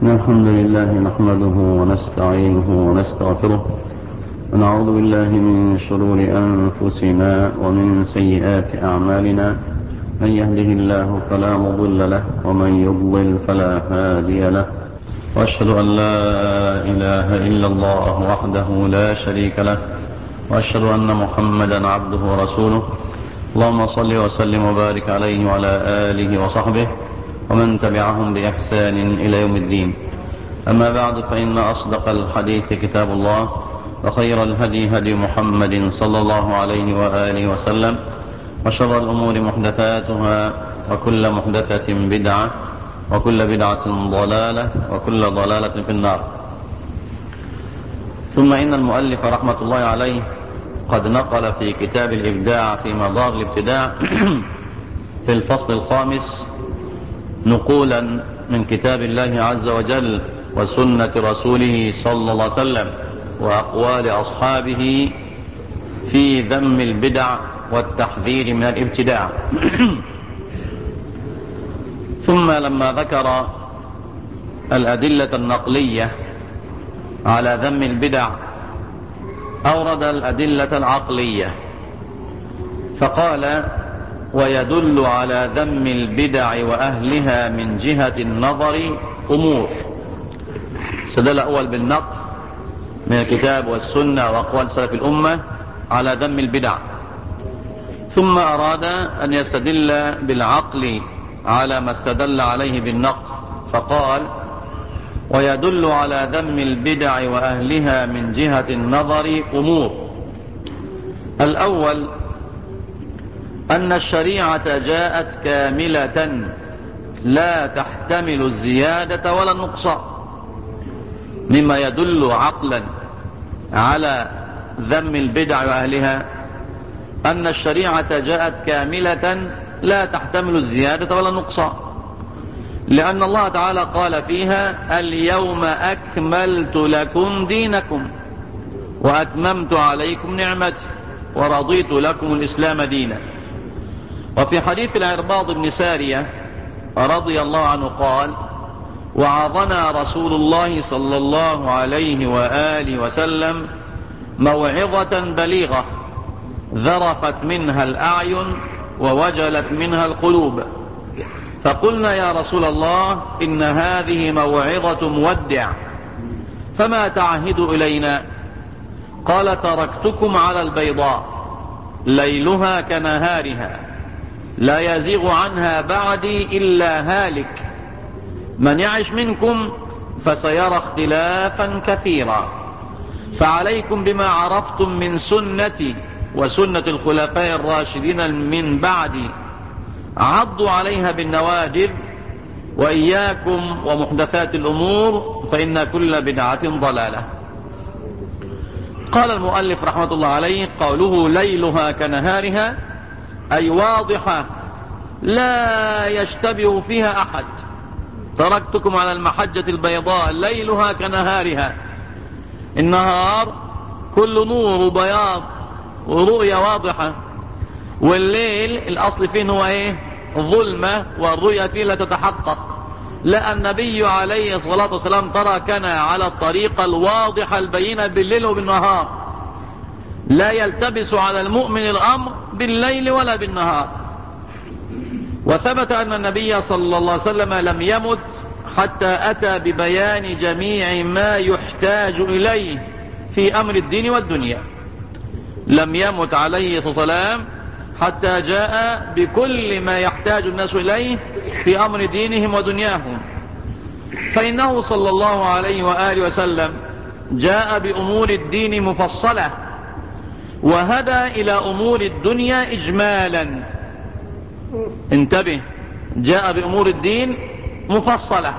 إن الحمد لله نحمده ونستعينه ونستغفره ونعوذ بالله من شرور أنفسنا ومن سيئات أعمالنا. من يهده الله فلا مضل له ومن يضلل فلا هادي له، وأشهد أن لا إله إلا الله وحده لا شريك له، وأشهد أن محمدا عبده ورسوله. اللهم صل وسلم وبارك عليه وعلى آله وصحبه ومن تبعهم بإحسان إلى يوم الدين. أما بعد، فإن أصدق الحديث كتاب الله، وخير الهدي هدي محمد صلى الله عليه وآله وسلم، وشر الأمور محدثاتها، وكل محدثة بدعة، وكل بدعة ضلالة، وكل ضلالة في النار. ثم إن المؤلف رحمة الله عليه قد نقل في كتاب الإبداع في مدار الابتداع في الفصل الخامس نقولا من كتاب الله عز وجل وسنة رسوله صلى الله عليه وسلم وأقوال أصحابه في ذم البدع والتحذير من الابتداع. ثم لما ذكر الأدلة النقلية على ذم البدع أورد الأدلة العقلية، فقال: ويدل على ذم البدع وأهلها من جهة النظر أمور. استدل أول بالنقل من الكتاب والسنة وأقوال سلف الأمة على ذم البدع، ثم أراد أن يستدل بالعقل على ما استدل عليه بالنقل، فقال: ويدل على ذم البدع وأهلها من جهة النظر أمور. الأول أن الشريعة جاءت كاملة لا تحتمل الزيادة ولا النقصان، مما يدل عقلا على ذم البدع وأهلها أن الشريعة جاءت كاملة لا تحتمل الزيادة ولا النقصان، لأن الله تعالى قال فيها: اليوم أكملت لكم دينكم وأتممت عليكم نعمتي ورضيت لكم الإسلام دينا. وفي حديث العرباض بن سارية رضي الله عنه قال: وعظنا رسول الله صلى الله عليه وآله وسلم موعظة بليغة ذرفت منها الأعين ووجلت منها القلوب، فقلنا: يا رسول الله، إن هذه موعظة مودع، فما تعهد إلينا؟ قال: تركتكم على البيضاء ليلها كنهارها لا يزيغ عنها بعدي إلا هالك، من يعش منكم فسيرى اختلافا كثيرا، فعليكم بما عرفتم من سنتي وسنة الخلفاء الراشدين من بعدي، عضوا عليها بالنواجذ، وإياكم ومحدثات الأمور فإن كل بدعة ضلالة. قال المؤلف رحمة الله عليه: قوله ليلها كنهارها أي واضحة لا يشتبه فيها أحد. تركتكم على المحجة البيضاء ليلها كنهارها، النهار كل نور وبياض ورؤية واضحة، والليل الأصل فيه هو ايه؟ ظلمة، والرؤية فيه لا تتحقق. لا، النبي عليه الصلاة والسلام تركنا على الطريقة الواضحة البينة بالليل وبالنهار، لا يلتبس على المؤمن الأمر بالليل ولا بالنهار. وثبت أن النبي صلى الله عليه وسلم لم يمت حتى أتى ببيان جميع ما يحتاج إليه في أمر الدين والدنيا. لم يمت عليه الصلاة والسلام حتى جاء بكل ما يحتاج الناس إليه في أمر دينهم ودنياهم، فإنه صلى الله عليه وآله وسلم جاء بأمور الدين مفصلة، وهدى إلى أمور الدنيا إجمالا. انتبه، جاء بأمور الدين مفصلة،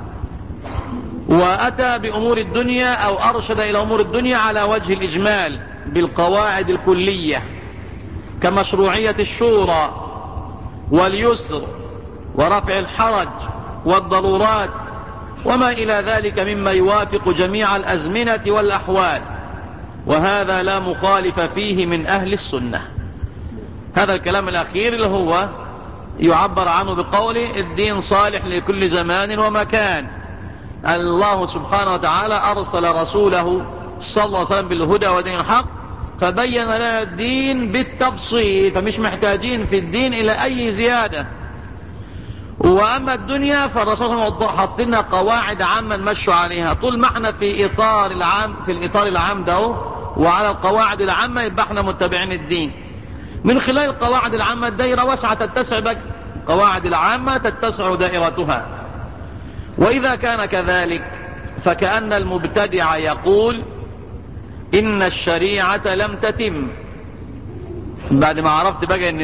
وأتى بأمور الدنيا أو أرشد إلى أمور الدنيا على وجه الإجمال بالقواعد الكلية، كمشروعية الشورى واليسر ورفع الحرج والضرورات وما إلى ذلك مما يوافق جميع الأزمنة والأحوال، وهذا لا مخالف فيه من أهل السنة. هذا الكلام الأخير اللي هو يعبر عنه بقول الدين صالح لكل زمان ومكان، الله سبحانه وتعالى أرسل رسوله صلى الله عليه وسلم بالهدى ودين الحق، فبين لنا الدين بالتفصيل، فمش محتاجين في الدين إلى أي زيادة. وأما الدنيا فالرسول صلى الله عليه وسلم حط لنا قواعد عامة نمشوا عليها طول ما احنا في الإطار العام ده، وعلى القواعد العامة يبقى احنا متبعين الدين. من خلال القواعد العامة الدائرة واسعة تتسع بك، القواعد العامة تتسع دائرتها. وإذا كان كذلك فكأن المبتدع يقول إن الشريعة لم تتم. بعد ما عرفت بقى إن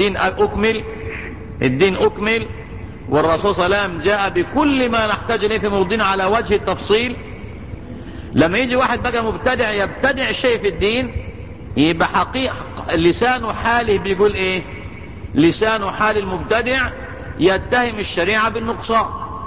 الدين أكمل والرسول صلى الله عليه وسلم جاء بكل ما نحتاج إليه في الدين على وجه التفصيل، لما يجي واحد بقى مبتدع يبتدع شيء في الدين، يبقى حقيقة لسان حاله بيقول إيه؟ لسان حال المبتدع يتهم الشريعة بالنقصان،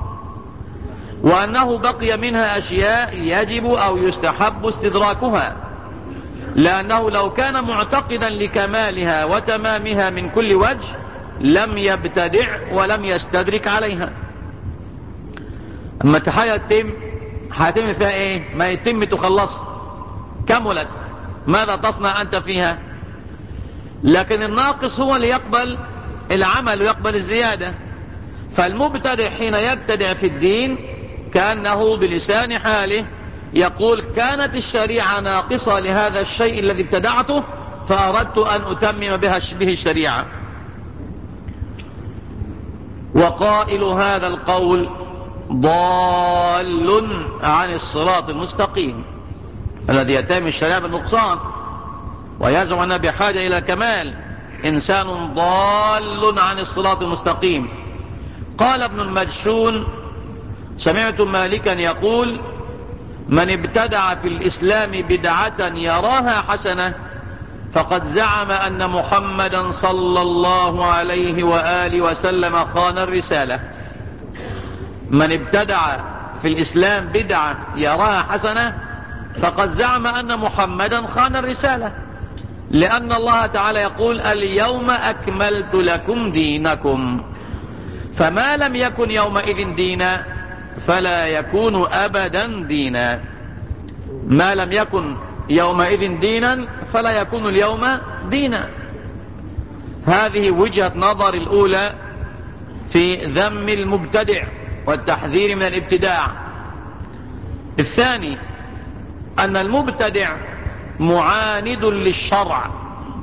وأنه بقي منها أشياء يجب أو يستحب استدراكها، لأنه لو كان معتقدا لكمالها وتمامها من كل وجه لم يبتدع ولم يستدرك عليها. أما التحية هتم فيها إيه؟ ما يتم تخلص، كملت، ماذا تصنع أنت فيها؟ لكن الناقص هو اللي يقبل العمل ويقبل الزيادة. فالمبتدع حين يبتدع في الدين كأنه بلسان حاله يقول كانت الشريعة ناقصة لهذا الشيء الذي ابتدعته فأردت أن أتمم به الشريعة. وقائل هذا القول ضال عن الصراط المستقيم، الذي يتهم الشريعة بالنقصان ويزعم أنه بحاجة إلى كمال، إنسان ضال عن الصراط المستقيم. قال ابن المجشون سمعت مالكا يقول من ابتدع في الإسلام بدعة يراها حسنة فقد زعم أن محمدا صلى الله عليه وآله وسلم خان الرسالة. من ابتدع في الإسلام بدعة يراها حسنة فقد زعم أن محمدا خان الرسالة، لأن الله تعالى يقول اليوم أكملت لكم دينكم، فما لم يكن يومئذ دينا فلا يكون أبدا دينا. ما لم يكن يومئذ دينا فلا يكون اليوم دينا. هذه وجهة نظر الأولى في ذم المبتدع والتحذير من الابتداع. الثاني أن المبتدع معاند للشرع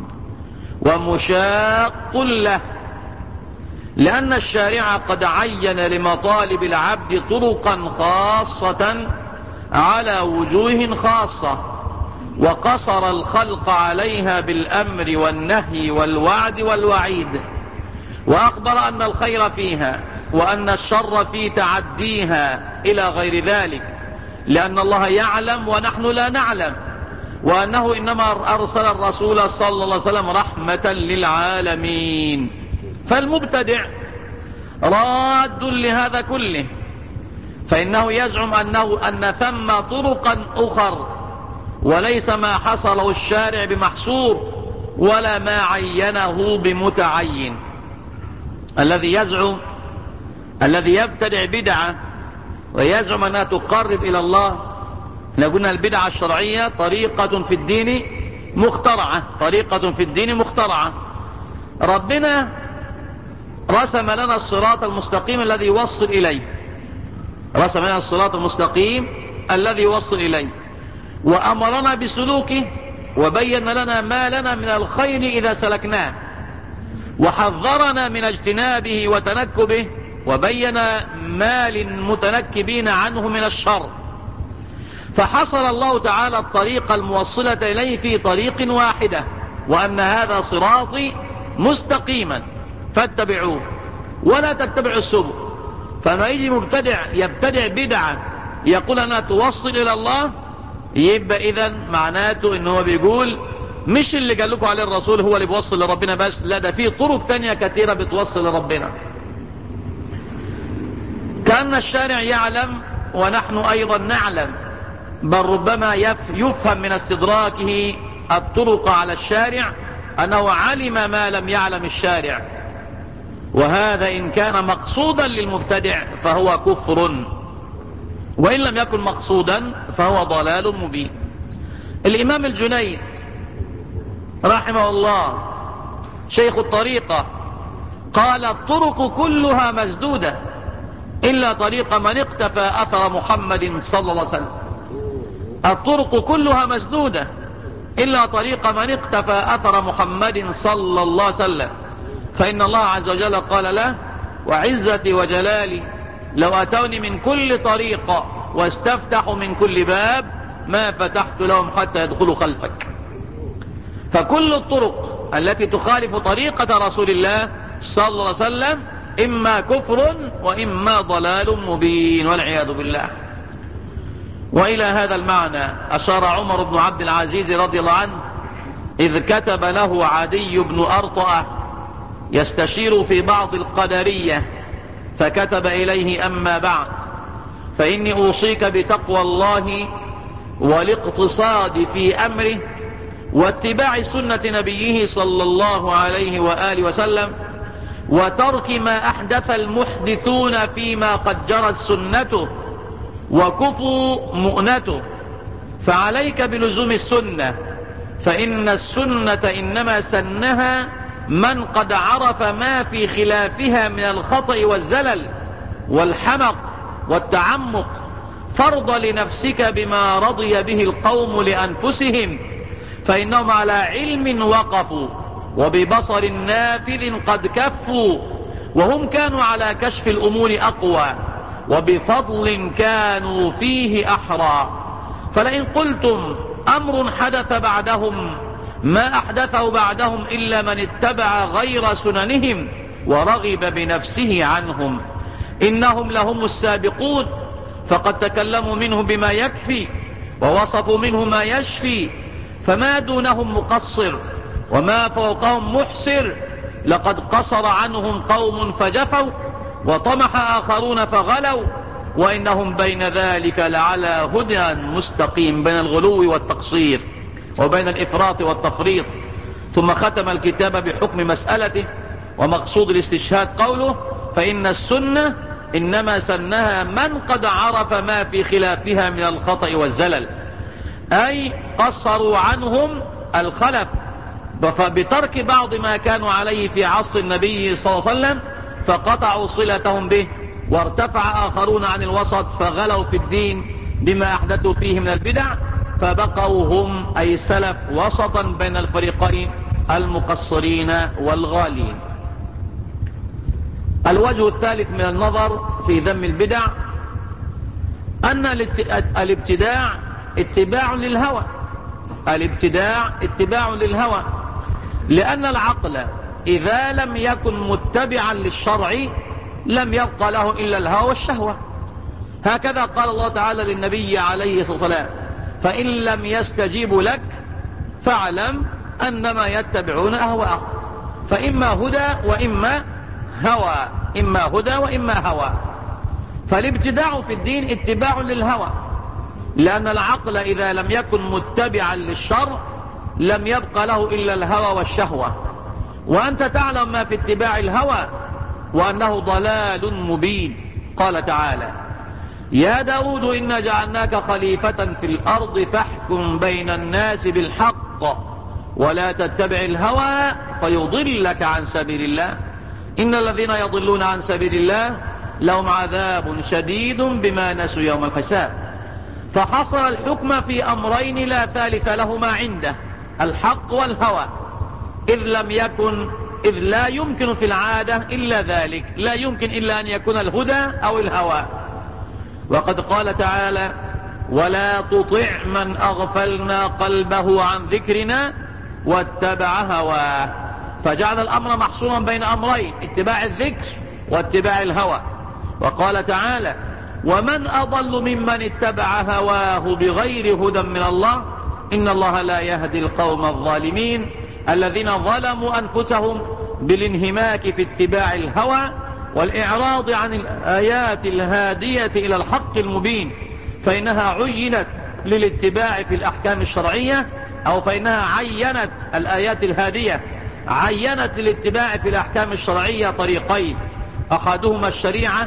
ومشاق له، لأن الشارع قد عين لمطالب العبد طرقا خاصة على وجوه خاصة، وقصر الخلق عليها بالأمر والنهي والوعد والوعيد، وأخبر أن الخير فيها وأن الشر في تعديها إلى غير ذلك، لأن الله يعلم ونحن لا نعلم، وأنه إنما أرسل الرسول صلى الله عليه وسلم رحمة للعالمين. فالمبتدع راد لهذا كله، فإنه يزعم أن ثم طرقا أخر وليس ما حصله الشارع بمحصور ولا ما عينه بمتعين. الذي يبتدع بدعة ويزعم أنها تقرب إلى الله، قلنا البدعة الشرعية طريقة في الدين مخترعة. ربنا رسم لنا الصراط المستقيم الذي يوصل إليه، وأمرنا بسلوكه، وبين لنا ما لنا من الخير إذا سلكناه، وحذرنا من اجتنابه وتنكبه، وبين ما للمتنكبين عنه من الشر. فحصر الله تعالى الطريق الموصلة إليه في طريق واحدة، وأن هذا صراطي مستقيما فاتبعوه ولا تتبعوا السبل. فما يجي مبتدع يبتدع بدعة يقول أنها توصل إلى الله، يبقى إذن معناته إنه بيقول مش اللي قال لكم عليه الرسول هو اللي بيوصل لربنا بس، لا ده فيه طرق تانية كثيرة بتوصل لربنا. كأن الشارع يعلم ونحن أيضا نعلم، بل ربما يفهم من استدراكه الطرق على الشارع أنه علم ما لم يعلم الشارع، وهذا إن كان مقصودا للمبتدع فهو كفر. وإن لم يكن مقصودا فهو ضلال مبين. الإمام الجنيد رحمه الله شيخ الطريقة قال: الطرق كلها مسدودة إلا طريق من اقتفى أثر محمد صلى الله عليه وسلم. الطرق كلها مسدودة إلا طريق من اقتفى أثر محمد صلى الله عليه وسلم، فإن الله عز وجل قال له: وعزتي وجلالي لو أتوني من كل طريق واستفتحوا من كل باب ما فتحت لهم حتى يدخلوا خلفك. فكل الطرق التي تخالف طريقة رسول الله صلى الله عليه وسلم إما كفر وإما ضلال مبين والعياذ بالله. وإلى هذا المعنى أشار عمر بن عبد العزيز رضي الله عنه إذ كتب له عدي بن أرطأة يستشير في بعض القدرية، فكتب إليه: أما بعد، فإني أوصيك بتقوى الله والاقتصاد في أمره واتباع سنة نبيه صلى الله عليه وآله وسلم، وترك ما أحدث المحدثون فيما قد جرت سنته وكفوا مؤنته. فعليك بلزوم السنة، فإن السنة إنما سنها من قد عرف ما في خلافها من الخطأ والزلل والحمق والتعمق. فارض لنفسك بما رضي به القوم لأنفسهم، فإنهم على علم وقفوا وببصر نافذ قد كفوا، وهم كانوا على كشف الأمور أقوى، وبفضل كانوا فيه أحرى. فلئن قلتم أمر حدث بعدهم ما أحدثه بعدهم إلا من اتبع غير سننهم ورغب بنفسه عنهم، إنهم لهم السابقون، فقد تكلموا منه بما يكفي ووصفوا منه ما يشفي، فما دونهم مقصر وما فوقهم محسر. لقد قصر عنهم قوم فجفوا وطمح آخرون فغلوا، وإنهم بين ذلك لعلى هدى مستقيم، بين الغلو والتقصير وبين الإفراط والتفريط. ثم ختم الكتاب بحكم مسألته، ومقصود الاستشهاد قوله: فإن السنة إنما سنها من قد عرف ما في خلافها من الخطأ والزلل، أي قصروا عنهم الخلف بترك بعض ما كانوا عليه في عصر النبي صلى الله عليه وسلم، فقطعوا صلتهم به، وارتفع آخرون عن الوسط فغلوا في الدين بما أحدثوا فيه من البدع، فبقوا هم أي السلف وسطا بين الفريقين المقصرين والغالين. الوجه الثالث من النظر في ذم البدع أن الابتداع اتباع للهوى. الابتداع اتباع للهوى، لأن العقل إذا لم يكن متبعا للشرع لم يبقى له إلا الهوى والشهوة. هكذا قال الله تعالى للنبي عليه الصلاة والسلام: فإن لم يستجيبوا لك فاعلم أنما يتبعون أهواءهم. فإما هدى وإما هوى، إما هدى وإما هوى. فالابتداع في الدين اتباع للهوى، لأن العقل إذا لم يكن متبعا للشرع لم يبقى له إلا الهوى والشهوة. وأنت تعلم ما في اتباع الهوى وأنه ضلال مبين. قال تعالى: يا داود إنا جعلناك خليفة في الأرض فاحكم بين الناس بالحق ولا تتبع الهوى فيضلك عن سبيل الله، إن الذين يضلون عن سبيل الله لهم عذاب شديد بما نسوا يوم الحساب. فحصر الحكم في أمرين لا ثالث لهما عنده: الحق والهوى، إذ لا يمكن في العادة إلا ذلك، لا يمكن إلا أن يكون الهدى أو الهوى. وقد قال تعالى: ولا تطع من أغفلنا قلبه عن ذكرنا واتبع هواه. فجعل الأمر محصورا بين أمرين: اتباع الذكر واتباع الهوى. وقال تعالى: ومن أضل ممن اتبع هواه بغير هدى من الله إن الله لا يهدي القوم الظالمين الذين ظلموا أنفسهم بالانهماك في اتباع الهوى والإعراض عن الآيات الهادية إلى الحق المبين، فإنها عينت للاتباع في الأحكام الشرعية، أو فإنها عينت الآيات الهادية عينت للاتباع في الأحكام الشرعية طريقين: أحدهما الشريعة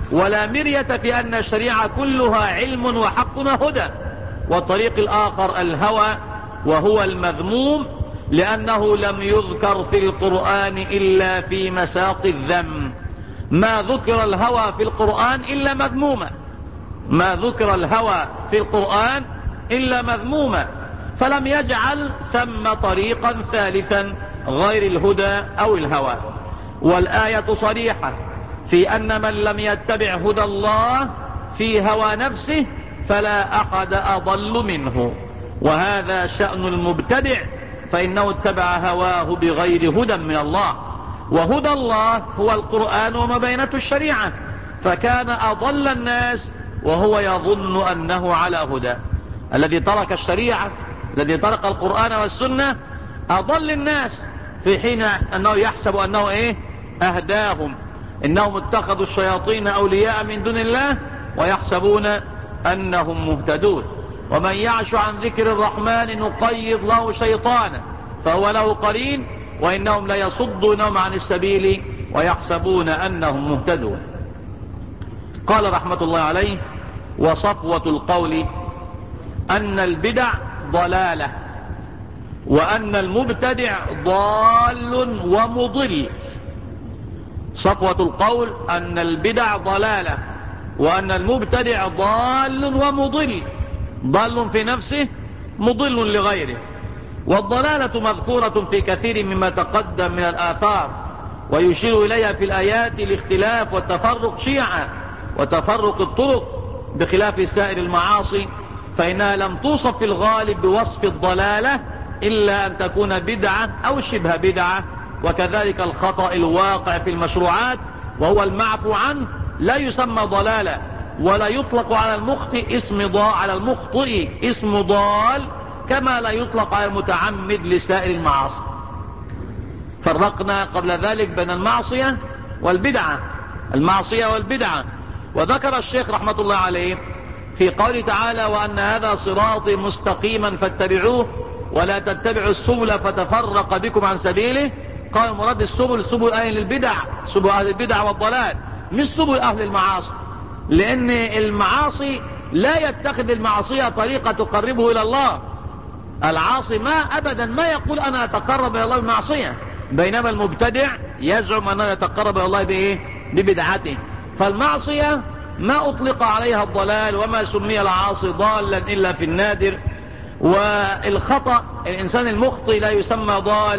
ولا مرية في أن الشريعة كلها علم وحق وهدى. والطريق الآخر الهوى، وهو المذموم لأنه لم يذكر في القرآن إلا في مساق الذم. ما ذكر الهوى في القرآن إلا مذموما، ما ذكر الهوى في القرآن إلا مذموما، فلم يجعل ثم طريقا ثالثا غير الهدى أو الهوى. والآية صريحة في أن من لم يتبع هدى الله في هوى نفسه فلا أحد أضل منه، وهذا شأن المبتدع، فإنه اتبع هواه بغير هدى من الله، وهدى الله هو القرآن وما بينته الشريعة، فكان أضل الناس وهو يظن أنه على هدى. الذي ترك الشريعة، الذي ترك القرآن والسنة أضل الناس، في حين أنه يحسب أنه أهداهم. إنهم اتخذوا الشياطين أولياء من دون الله ويحسبون أنهم مهتدون. ومن يعش عن ذكر الرحمن نقيض له شيطانا فهو له قرين وإنهم ليصدونهم عن السبيل ويحسبون أنهم مهتدون. قال رحمة الله عليه: وصفوة القول أن البدع ضلالة، وأن المبتدع ضال ومضل. صفوة القول أن البدع ضلالة، وأن المبتدع ضال ومضل، ضال في نفسه مضل لغيره. والضلالة مذكورة في كثير مما تقدم من الآثار، ويشير إليها في الآيات الاختلاف والتفرق شيعا وتفرق الطرق بخلاف سائر المعاصي، فإنها لم توصف في الغالب بوصف الضلالة إلا أن تكون بدعة أو شبه بدعة. وكذلك الخطأ الواقع في المشروعات وهو المعفو عنه لا يسمى ضلالة، ولا يطلق على المخطئ اسم ضال، كما لا يطلق على المتعمد لسائر المعاصي. فرقنا قبل ذلك بين المعصية والبدعة، المعصية والبدعة. وذكر الشيخ رحمة الله عليه في قوله تعالى: وأن هذا صراطي مستقيما فاتبعوه ولا تتبعوا السبل فتفرق بكم عن سبيله. قال مراد السبل سبل أهل البدع، سبل أهل البدع والضلال، مش سبل أهل المعاصي، لأن المعاصي لا يتخذ المعصية طريقة تقربه إلى الله. العاصي ما أبدا ما يقول أنا أتقرب إلى الله بالمعصية، بينما المبتدع يزعم أنه يتقرب إلى الله ببدعته. فالمعصية ما أطلق عليها الضلال، وما سمي العاصي ضالا إلا في النادر. والخطأ، الإنسان المخطئ لا يسمى ضال،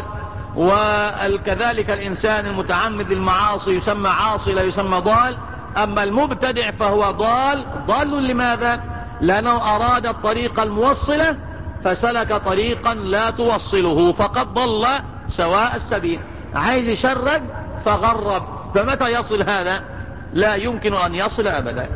وكذلك الإنسان المتعمد للمعاصي يسمى عاصي لا يسمى ضال. أما المبتدع فهو ضال لماذا؟ لأنه أراد الطريق الموصلة فسلك طريقا لا توصله، فقد ضل سواء السبيل، عايز يشرد فغرب. فمتى يصل هذا؟ لا يمكن أن يصل أبدا.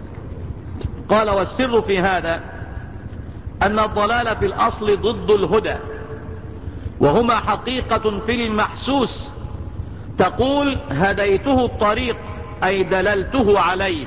قال: والسر في هذا أن الضلال في الأصل ضد الهدى، وهما حقيقة في المحسوس. تقول هديته الطريق أي دللته عليه،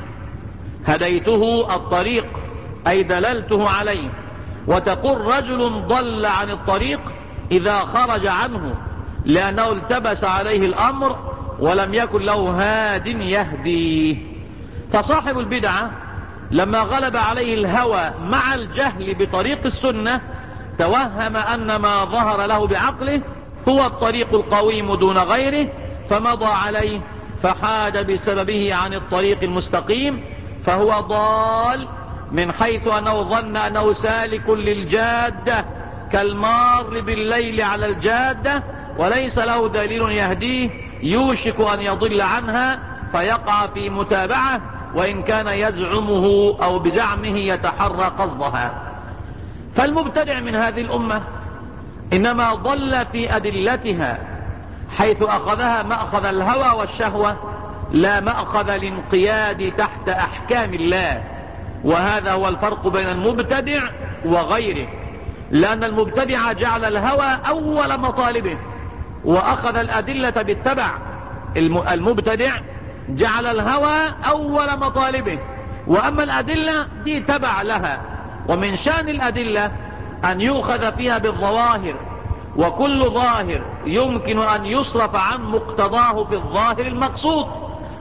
هديته الطريق أي دللته عليه. وتقول رجل ضل عن الطريق إذا خرج عنه لأنه التبس عليه الأمر ولم يكن له هاد يهديه. فصاحب البدعة لما غلب عليه الهوى مع الجهل بطريق السنة توهم أن ما ظهر له بعقله هو الطريق القويم دون غيره، فمضى عليه فحاد بسببه عن الطريق المستقيم، فهو ضال من حيث أنه ظن أنه سالك للجادة كالمار بالليل على الجادة، وليس له دليل يهديه، يوشك أن يضل عنها فيقع في متابعة، وإن كان يزعمه أو بزعمه يتحرى قصدها. فالمبتدع من هذه الأمة إنما ضل في أدلتها، حيث أخذها مأخذ الهوى والشهوة لا مأخذ الانقياد تحت أحكام الله. وهذا هو الفرق بين المبتدع وغيره، لأن المبتدع جعل الهوى أول مطالبه وأخذ الأدلة بالتبع. المبتدع جعل الهوى أول مطالبه، وأما الأدلة دي تبع لها. ومن شأن الأدلة أن يؤخذ فيها بالظواهر، وكل ظاهر يمكن أن يصرف عن مقتضاه في الظاهر المقصود.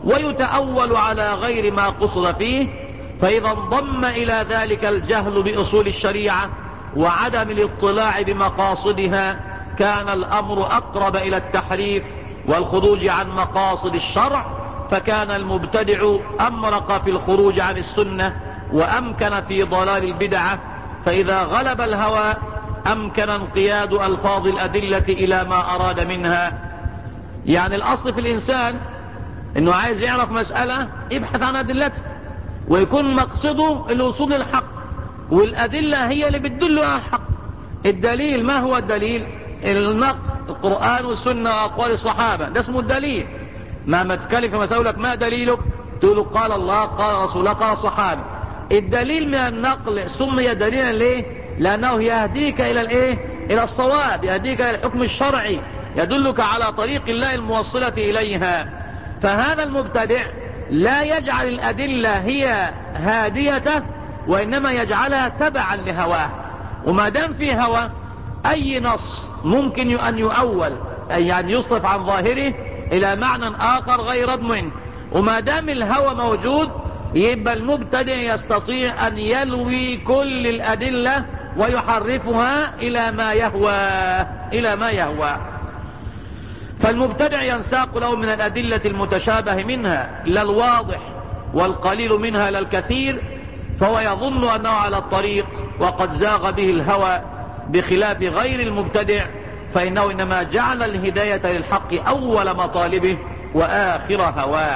ويتأول على غير ما قصد فيه. فإذا انضم إلى ذلك الجهل بأصول الشريعة وعدم الاطلاع بمقاصدها كان الأمر أقرب إلى التحريف والخروج عن مقاصد الشرع، فكان المبتدع أمرق في الخروج عن السنة وأمكن في ضلال البدعة. فإذا غلب الهوى أمكن انقياد ألفاظ الأدلة إلى ما أراد منها. يعني الأصل في الإنسان إنه عايز يعرف مسألة يبحث عن أدلتها، ويكون مقصده الوصول للحق، والأدلة هي اللي بتدل على الحق. الدليل ما هو الدليل؟ النقل، القرآن والسنة وأقوال الصحابة، ده اسمه الدليل. ما تكلم في مسألة ما دليلك؟ تقول قال الله قال رسول الله قال الصحابة. الدليل من النقل سمي دليلا ليه؟ لأنه يهديك إلى الايه؟ إلى الصواب، يهديك إلى الحكم الشرعي، يدلك على طريق الله الموصلة إليها. فهذا المبتدع لا يجعل الأدلة هي هاديته، وإنما يجعلها تبعا لهواه. وما دام في هوى أي نص ممكن أن يؤول، أي يعني يصرف عن ظاهره إلى معنى آخر غير منه. وما دام الهوى موجود يبقى المبتدع يستطيع أن يلوي كل الأدلة ويحرفها إلى ما يهوى. فالمبتدع ينساق له من الأدلة المتشابه منها لا الواضح، والقليل منها لا الكثير، فهو يظن أنه على الطريق وقد زاغ به الهوى، بخلاف غير المبتدع فإنه إنما جعل الهداية للحق أول مطالبه وآخر هواه.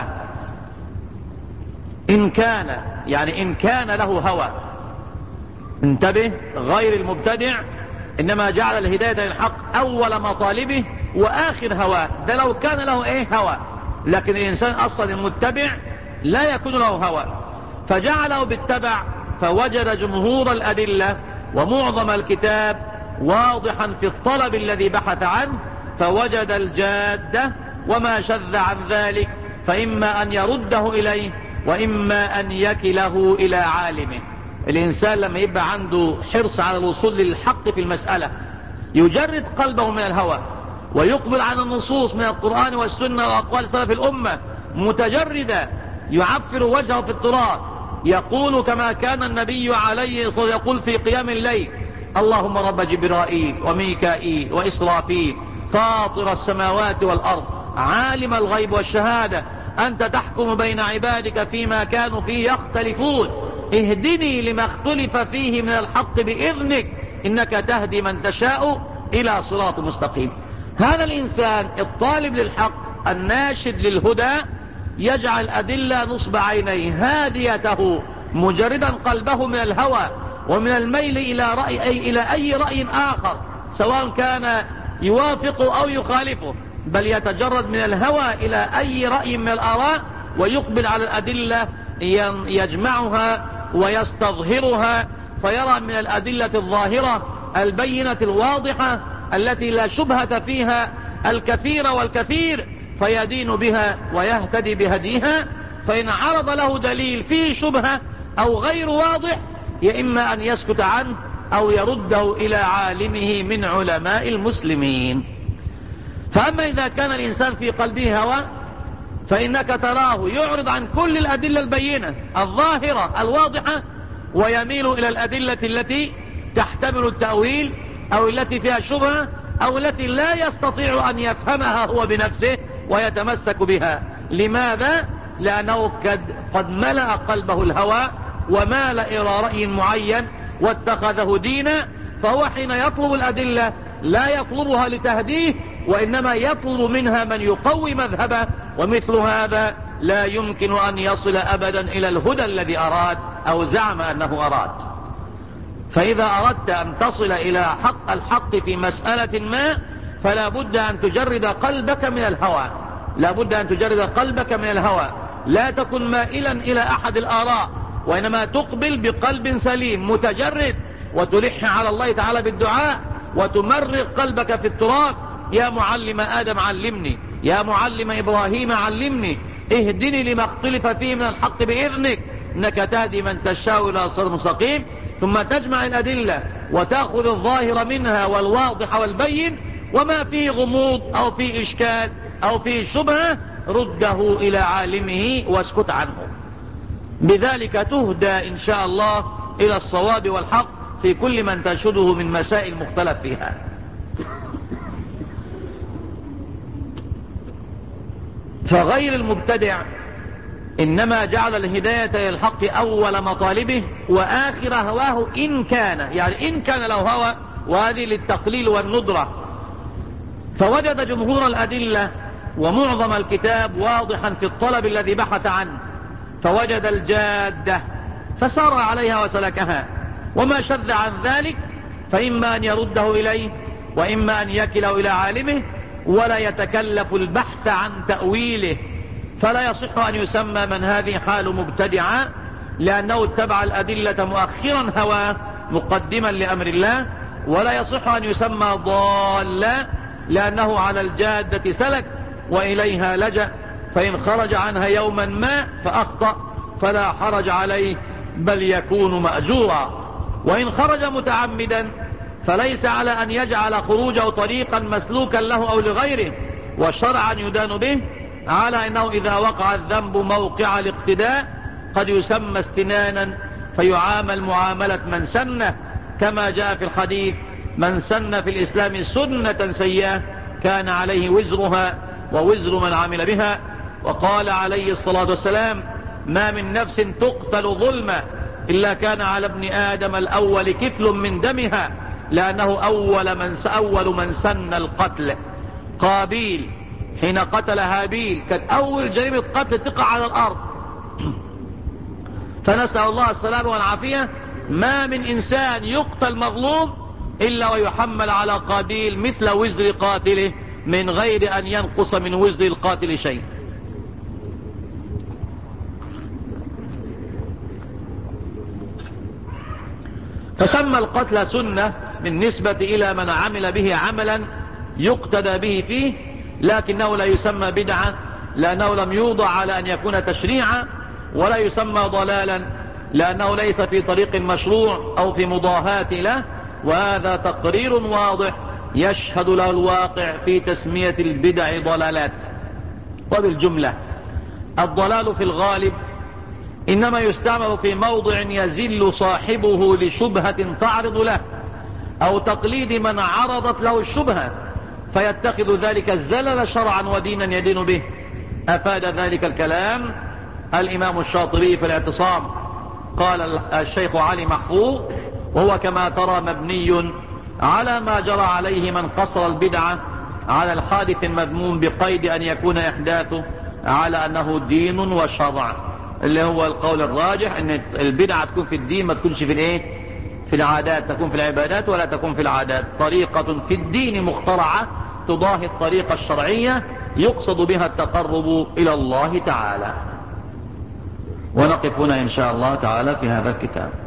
إن كان له هوى، انتبه، غير المبتدع إنما جعل الهداية للحق أول مطالبه وآخر هواه. ده لو كان له هوى، لكن الإنسان أصلا المتبع لا يكون له هوى، فجعله بالتبع، فوجد جمهور الأدلة ومعظم الكتاب واضحا في الطلب الذي بحث عنه، فوجد الجادة وما شذ عن ذلك، فإما أن يرده إليه وإما أن يكله إلى عالمه. الإنسان لما يبقى عنده حرص على الوصول للحق في المسألة يجرد قلبه من الهوى ويقبل عن النصوص من القرآن والسنة وأقوال سلف الأمة متجردا، يعفر وجهه في التراب، يقول كما كان النبي عليه الصلاة والسلام يقول في قيام الليل: اللهم رب جبرائيل وميكائيل وإسرافيل فاطر السماوات والأرض عالم الغيب والشهادة أنت تحكم بين عبادك فيما كانوا فيه يختلفون اهدني لما اختلف فيه من الحق بإذنك إنك تهدي من تشاء إلى صراط مستقيم. هذا الإنسان الطالب للحق الناشد للهدى يجعل الأدلة نصب عينيه هاديته، مجردا قلبه من الهوى ومن الميل إلى أي رأي آخر، سواء كان يوافق أو يخالفه، بل يتجرد من الهوى إلى أي رأي من الآراء ويقبل على الأدلة يجمعها ويستظهرها، فيرى من الأدلة الظاهرة البينة الواضحة التي لا شبهة فيها الكثير والكثير، فيدين بها ويهتدي بهديها. فإن عرض له دليل فيه شبهة أو غير واضح إما أن يسكت عنه أو يرده إلى عالمه من علماء المسلمين. فأما إذا كان الإنسان في قلبه هوى فإنك تراه يعرض عن كل الأدلة البينة الظاهرة الواضحة ويميل إلى الأدلة التي تحتمل التأويل أو التي فيها شبهة أو التي لا يستطيع أن يفهمها هو بنفسه ويتمسك بها. لماذا؟ لأنه قد ملأ قلبه الهوى ومال إلى رأي معين واتخذه دينا، فهو حين يطلب الأدلة لا يطلبها لتهديه، وإنما يطلب منها من يقوي مذهبه، ومثل هذا لا يمكن أن يصل أبدا إلى الهدى الذي أراد أو زعم أنه أراد. فإذا أردت أن تصل إلى الحق في مسألة ما فلا بد أن تجرد قلبك من الهوى، لا بد أن تجرد قلبك من الهوى، لا تكن مائلا إلى أحد الآراء، وإنما تقبل بقلب سليم متجرد وتلح على الله تعالى بالدعاء وتمرغ قلبك في التراب: يا معلم آدم علمني، يا معلم إبراهيم علمني، اهدني لما اختلف فيه من الحق بإذنك إنك تهدي من تشاء إلى صراط مستقيم. ثم تجمع الأدلة وتأخذ الظاهر منها والواضح والبين، وما فيه غموض أو فيه إشكال أو فيه شبهة رده إلى عالمه واسكت عنه. بذلك تهدى إن شاء الله إلى الصواب والحق في كل من تنشده من مسائل مختلف فيها. فغير المبتدع إنما جعل الهداية إلى الحق أول مطالبه وآخر هواه إن كان، يعني إن كان له هوى، وهذه للتقليل والندرة. فوجد جمهور الأدلة ومعظم الكتاب واضحا في الطلب الذي بحث عنه، فوجد الجادة فسار عليها وسلكها، وما شذ عن ذلك فإما أن يرده إليه وإما أن يكله إلى عالمه، ولا يتكلف البحث عن تأويله. فلا يصح أن يسمى من هذه حال مبتدعا، لأنه اتبع الأدلة مؤخرا هواه مقدما لأمر الله. ولا يصح أن يسمى ضالا، لأنه على الجادة سلك وإليها لجأ، فإن خرج عنها يوما ما فأخطأ فلا حرج عليه بل يكون مأجورا. وإن خرج متعمدا فليس على أن يجعل خروجه طريقا مسلوكا له أو لغيره وشرعا يدان به، على أنه إذا وقع الذنب موقع الاقتداء قد يسمى استنانا فيعامل معاملة من سنه، كما جاء في الحديث: من سن في الإسلام سنة سيئة كان عليه وزرها ووزر من عمل بها. وقال عليه الصلاة والسلام: ما من نفس تقتل ظلما إلا كان على ابن آدم الأول كفل من دمها، لأنه أول من سن القتل. قابيل حين قتل هابيل كانت أول جريمة قتل تقع على الأرض، فنسأل الله السلامة والعافية. ما من إنسان يقتل مظلوم إلا ويحمل على قابيل مثل وزر قاتله من غير أن ينقص من وزر القاتل شيء. فسمى القتل سنة بالنسبة إلى من عمل به عملا يقتدى به فيه، لكنه لا يسمى بدعة لأنه لم يوضع على أن يكون تشريعا، ولا يسمى ضلالا لأنه ليس في طريق مشروع أو في مضاهاة له. وهذا تقرير واضح يشهد له الواقع في تسمية البدع ضلالات. وبالجملة الضلال في الغالب إنما يستعمل في موضع يزل صاحبه لشبهة تعرض له أو تقليد من عرضت له الشبهة، فيتخذ ذلك الزلل شرعا ودينا يدين به. أفاد ذلك الكلام الإمام الشاطبي في الاعتصام. قال الشيخ علي محفوظ: وهو كما ترى مبني على ما جرى عليه من قصر البدعة على الحادث المذموم بقيد أن يكون إحداثه على أنه دين وشرع، اللي هو القول الراجح أن البدعة تكون في الدين، ما تكونش في الايه، في العادات، تكون في العبادات ولا تكون في العادات. طريقة في الدين مخترعة تضاهي الطريقة الشرعية يقصد بها التقرب إلى الله تعالى. ونقف هنا إن شاء الله تعالى في هذا الكتاب.